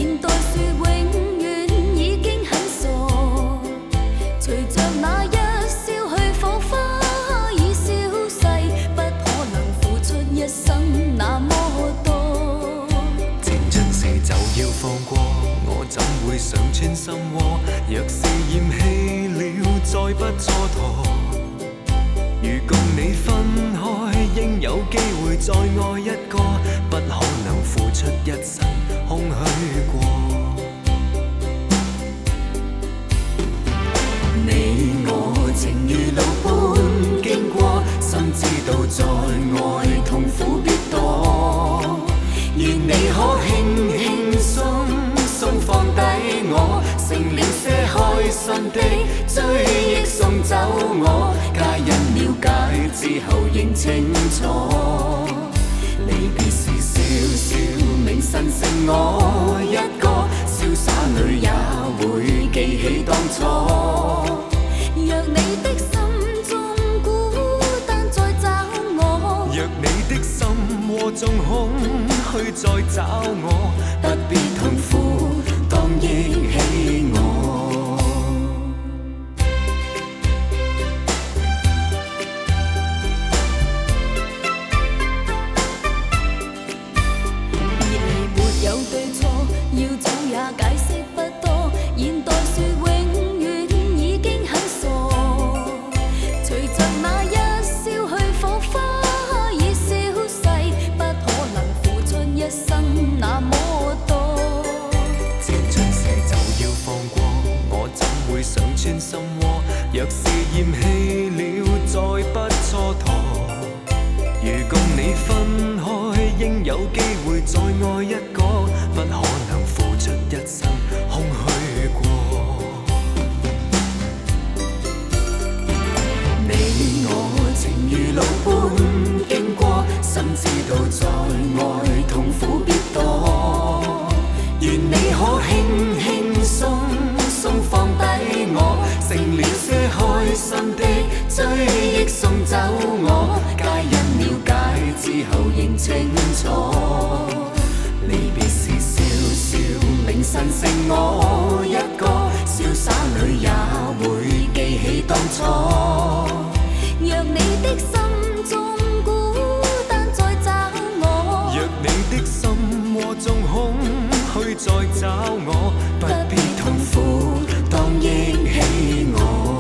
现代说永远已经很傻，随着那一消去，火花已消逝，不可能付出一生那么多。 情尽时就要放过，我怎会想穿心窝？若是厌弃了，再不蹉跎。如共你分开，应有机会再爱一个，不可能付出一生空虚过。你我情如路般經過，心知道在愛痛苦必多。願你可輕輕鬆鬆放低我，剩了些開心的追憶送走我。皆因了解之後認清楚，離別時笑笑明晨剩我一個，瀟灑裏也會記起當初。 若你的心中孤單再找我， 若你的心窩中空虛再找我，不必痛苦，當憶起我。 沒有對錯，要走也解釋不多。現代說永遠已經很傻，隨着那一消去，火花已消逝，不可能付出一生那麼多。 箭盡射就要放過，我怎會想穿心窩？若是厭棄了，再不蹉跎。如共你分開，應有機會再愛一個，不可能付出一生空虛過。你我情如路般經過，心知道在愛痛苦必多。願你可輕輕鬆鬆放低我，剩了些開心的追憶送走我。皆因了解之後認清楚，離別時笑笑明晨剩我一個，瀟灑裏也會記起當初。 若你的心中孤單再找我， 若你的心窩中空虛再找我，不必痛苦，當憶起我。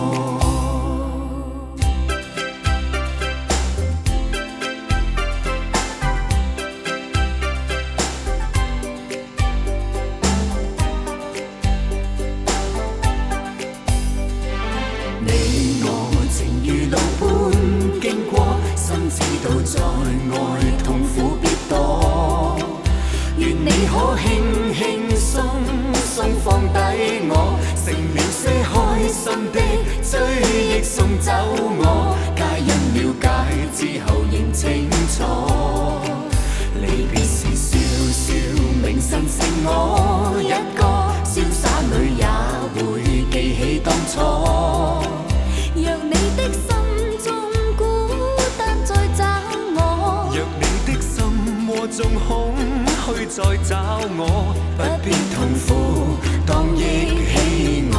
你我情如路般經過，心知道在愛痛苦必多。願你可輕輕鬆鬆放低我，剩了些開心的追憶送走我。皆因了解之後認清楚，離別時笑笑明晨剩我一個，瀟灑裏也會記起當初。 若你的心中孤單再找我， 若你的心窩中空虛再找我，不必痛苦，當憶起我。